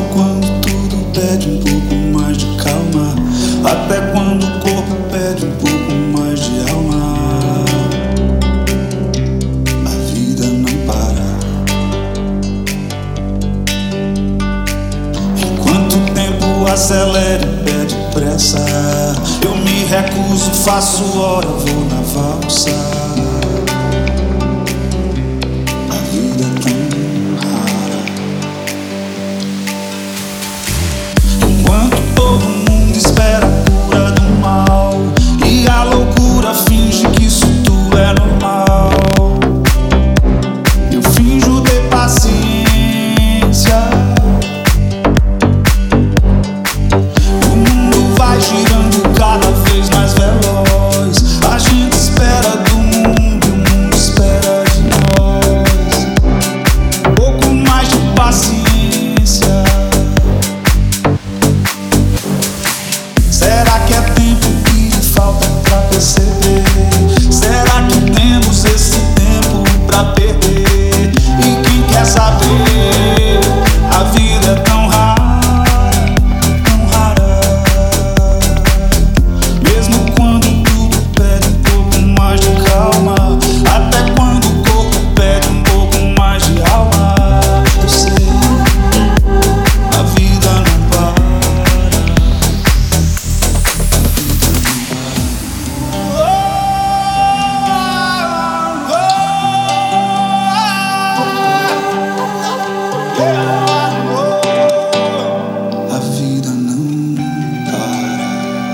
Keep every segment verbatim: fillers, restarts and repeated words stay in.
quando tudo pede um pouco mais de calma, até quando o corpo pede um pouco mais de alma. A vida não para. Enquanto o tempo acelera e pede pressa, eu me recuso, faço hora, vou na valsa. A vida é tão rara. Enquanto todo mundo espera a cura do mal e a loucura finge que isso tudo é normal, eu finjo ter paciência. O mundo vai girando cada vez mais veloz. A gente espera do mundo e o mundo espera de nós. Um pouco mais de paciência. Será que é tempo que falta pra perceber? Será que temos esse tempo pra perder? E quem quer saber? A vida é tão rara, tão rara. Mesmo quando tudo pede um pouco mais de calma, até quando o corpo pede um pouco mais de alma. Eu sei, a vida não para. A vida não para.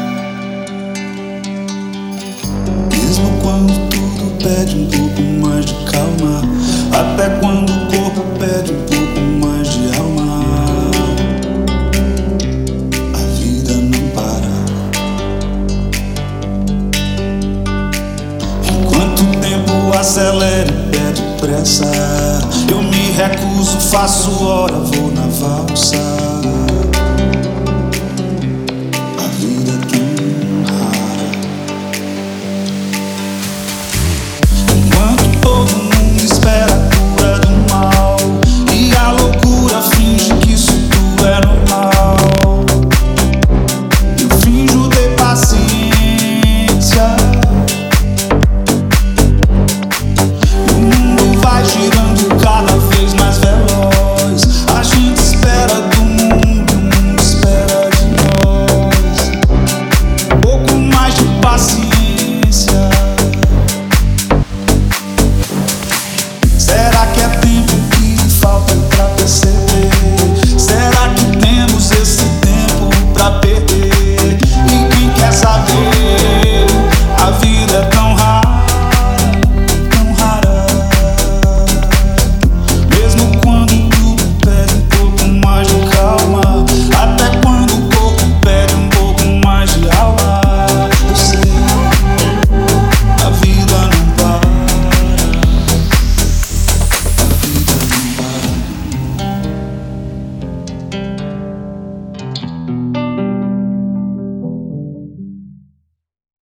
Mesmo quando tudo pede um pouco mais de calma, até quando o corpo pede um pouco mais de alma. A vida não para. Enquanto o tempo acelera e pede pressa, eu me recuso, faço hora, vou na valsa.